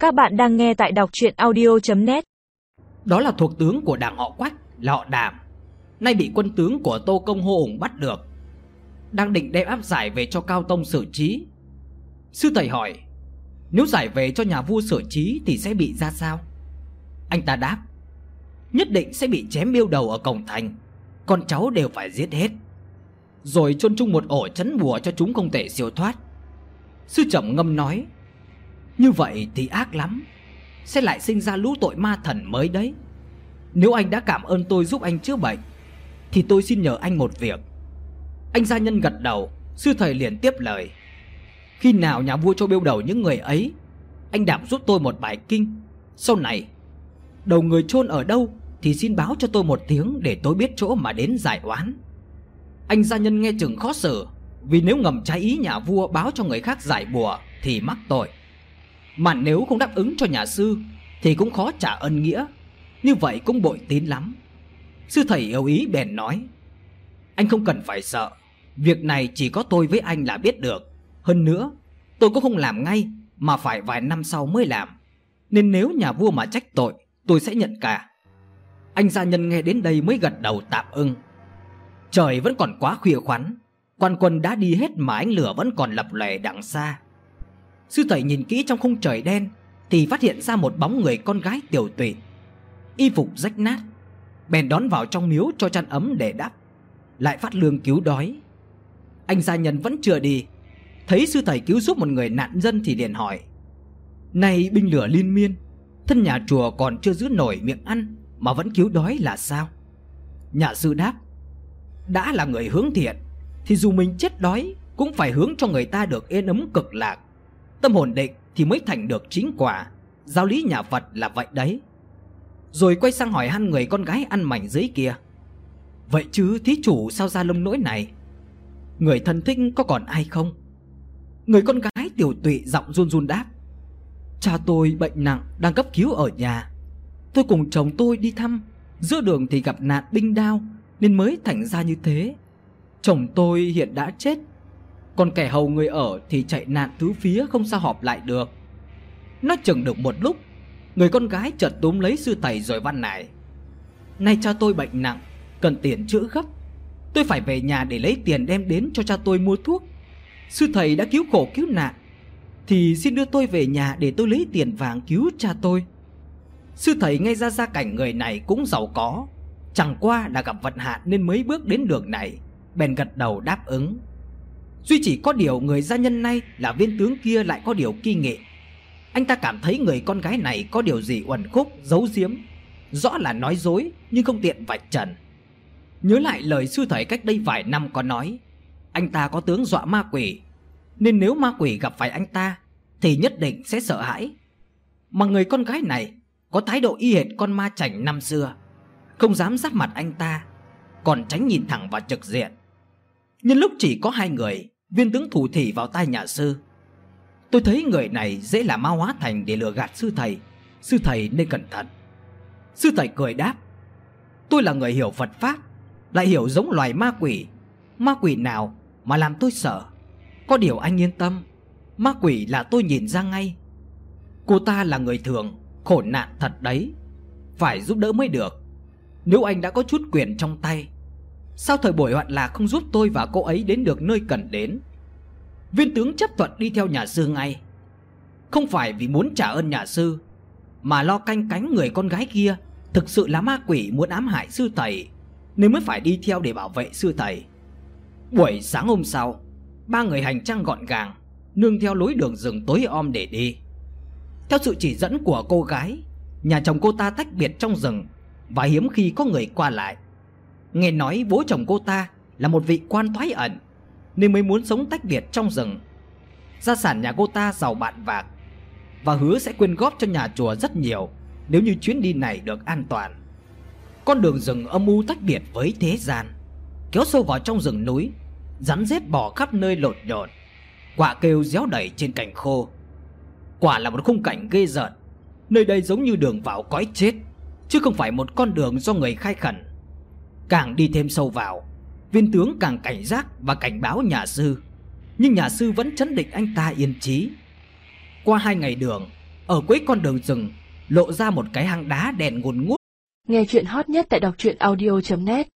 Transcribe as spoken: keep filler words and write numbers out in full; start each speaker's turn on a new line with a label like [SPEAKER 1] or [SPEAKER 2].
[SPEAKER 1] Các bạn đang nghe tại đọc truyện audio chấm net.
[SPEAKER 2] Đó là thuộc tướng của đảng họ Quách, là họ Đàm, nay bị quân tướng của Tô Công Hô Ủng bắt được, đang định đem áp giải về cho Cao Tông xử trí. Sư thầy hỏi, nếu giải về cho nhà vua xử trí thì sẽ bị ra sao? Anh ta đáp, nhất định sẽ bị chém biêu đầu ở cổng thành, con cháu đều phải giết hết, rồi chôn chung một ổ trấn bùa cho chúng không thể siêu thoát. Sư trầm ngâm nói, như vậy thì ác lắm, sẽ lại sinh ra lũ tội ma thần mới đấy. Nếu anh đã cảm ơn tôi giúp anh chữa bệnh thì tôi xin nhờ anh một việc. Anh gia nhân gật đầu. Sư thầy liền tiếp lời, khi nào nhà vua cho biêu đầu những người ấy, anh đảm giúp tôi một bài kinh. Sau này đầu người chôn ở đâu thì xin báo cho tôi một tiếng, để tôi biết chỗ mà đến giải oán. Anh gia nhân nghe chừng khó xử, vì nếu ngầm trái ý nhà vua báo cho người khác giải bùa thì mắc tội, mà nếu không đáp ứng cho nhà sư thì cũng khó trả ân nghĩa, như vậy cũng bội tín lắm. Sư thầy yêu ý bèn nói, anh không cần phải sợ, việc này chỉ có tôi với anh là biết được. Hơn nữa tôi cũng không làm ngay, mà phải vài năm sau mới làm, nên nếu nhà vua mà trách tội, tôi sẽ nhận cả. Anh gia nhân nghe đến đây mới gật đầu tạm ưng. Trời vẫn còn quá khuya khoắn, quan quân đã đi hết mà ánh lửa vẫn còn lập lòe đằng xa. Sư thầy nhìn kỹ trong khung trời đen thì phát hiện ra một bóng người con gái tiều tụy, y phục rách nát, bèn đón vào trong miếu cho chăn ấm để đắp, lại phát lương cứu đói. Anh gia nhân vẫn chưa đi, thấy sư thầy cứu giúp một người nạn dân thì liền hỏi, này binh lửa liên miên, thân nhà chùa còn chưa giữ nổi miệng ăn mà vẫn cứu đói là sao? Nhà sư đáp, đã là người hướng thiện thì dù mình chết đói cũng phải hướng cho người ta được yên ấm cực lạc, tâm hồn định thì mới thành được chính quả. Giáo lý nhà Phật là vậy đấy. Rồi quay sang hỏi han người con gái ăn mảnh dưới kia, vậy chứ thí chủ sao ra lâm nỗi này? Người thân thích có còn ai không? Người con gái tiểu tụy giọng run run đáp, cha tôi bệnh nặng đang cấp cứu ở nhà, tôi cùng chồng tôi đi thăm, giữa đường thì gặp nạn binh đao nên mới thành ra như thế. Chồng tôi hiện đã chết, còn kẻ hầu người ở thì chạy nạn tứ phía, không sao họp lại được. Nói chừng được một lúc, người con gái chợt túm lấy sư thầy rồi van nài, nay cha tôi bệnh nặng, cần tiền chữa gấp, tôi phải về nhà để lấy tiền đem đến cho cha tôi mua thuốc. Sư thầy đã cứu khổ cứu nạn thì xin đưa tôi về nhà để tôi lấy tiền vàng cứu cha tôi. Sư thầy nghe ra gia cảnh người này cũng giàu có, chẳng qua là gặp vận hạn nên mới bước đến đường này, bèn gật đầu đáp ứng. Duy chỉ có điều người gia nhân này là viên tướng kia lại có điều kỳ nghị. Anh ta cảm thấy người con gái này có điều gì uẩn khúc giấu giếm, rõ là nói dối nhưng không tiện vạch trần. Nhớ lại lời sư thầy cách đây vài năm có nói, anh ta có tướng dọa ma quỷ, nên nếu ma quỷ gặp phải anh ta thì nhất định sẽ sợ hãi. Mà người con gái này có thái độ y hệt con ma chảnh năm xưa, không dám giáp mặt anh ta, còn tránh nhìn thẳng vào trực diện. Nhân lúc chỉ có hai người, viên tướng thủ thỉ vào tai nhà sư, tôi thấy người này dễ là ma hóa thành để lừa gạt sư thầy, sư thầy nên cẩn thận. Sư thầy cười đáp, tôi là người hiểu Phật pháp, lại hiểu giống loài ma quỷ, ma quỷ nào mà làm tôi sợ. Có điều anh yên tâm, ma quỷ là tôi nhìn ra ngay. Cô ta là người thường, khổ nạn thật đấy, phải giúp đỡ mới được. Nếu anh đã có chút quyền trong tay, sao thời buổi hoạn lạc không giúp tôi và cô ấy đến được nơi cần đến? Viên tướng chấp thuận đi theo nhà sư ngay, không phải vì muốn trả ơn nhà sư, mà lo canh cánh người con gái kia thực sự là ma quỷ muốn ám hại sư thầy, nên mới phải đi theo để bảo vệ sư thầy. Buổi sáng hôm sau, ba người hành trang gọn gàng, nương theo lối đường rừng tối om để đi. Theo sự chỉ dẫn của cô gái, nhà chồng cô ta tách biệt trong rừng và hiếm khi có người qua lại. Nghe nói bố chồng cô ta là một vị quan thoái ẩn nên mới muốn sống tách biệt trong rừng. Gia sản nhà cô ta giàu bạn vạc và hứa sẽ quyên góp cho nhà chùa rất nhiều nếu như chuyến đi này được an toàn. Con đường rừng âm u tách biệt với thế gian, kéo sâu vào trong rừng núi, rắn rết bò khắp nơi lộn nhộn, quạ kêu réo đầy trên cành khô. Quả là một khung cảnh ghê rợn. Nơi đây giống như đường vào cõi chết, chứ không phải một con đường do người khai khẩn. Càng đi thêm sâu vào, viên tướng càng cảnh giác và cảnh báo nhà sư, nhưng nhà sư vẫn trấn định anh ta yên trí. Qua hai ngày đường, Ở cuối con đường rừng lộ ra một cái hang đá đèn ngùn ngút.
[SPEAKER 3] Nghe chuyện hot nhất tại đọc truyện audio chấm net.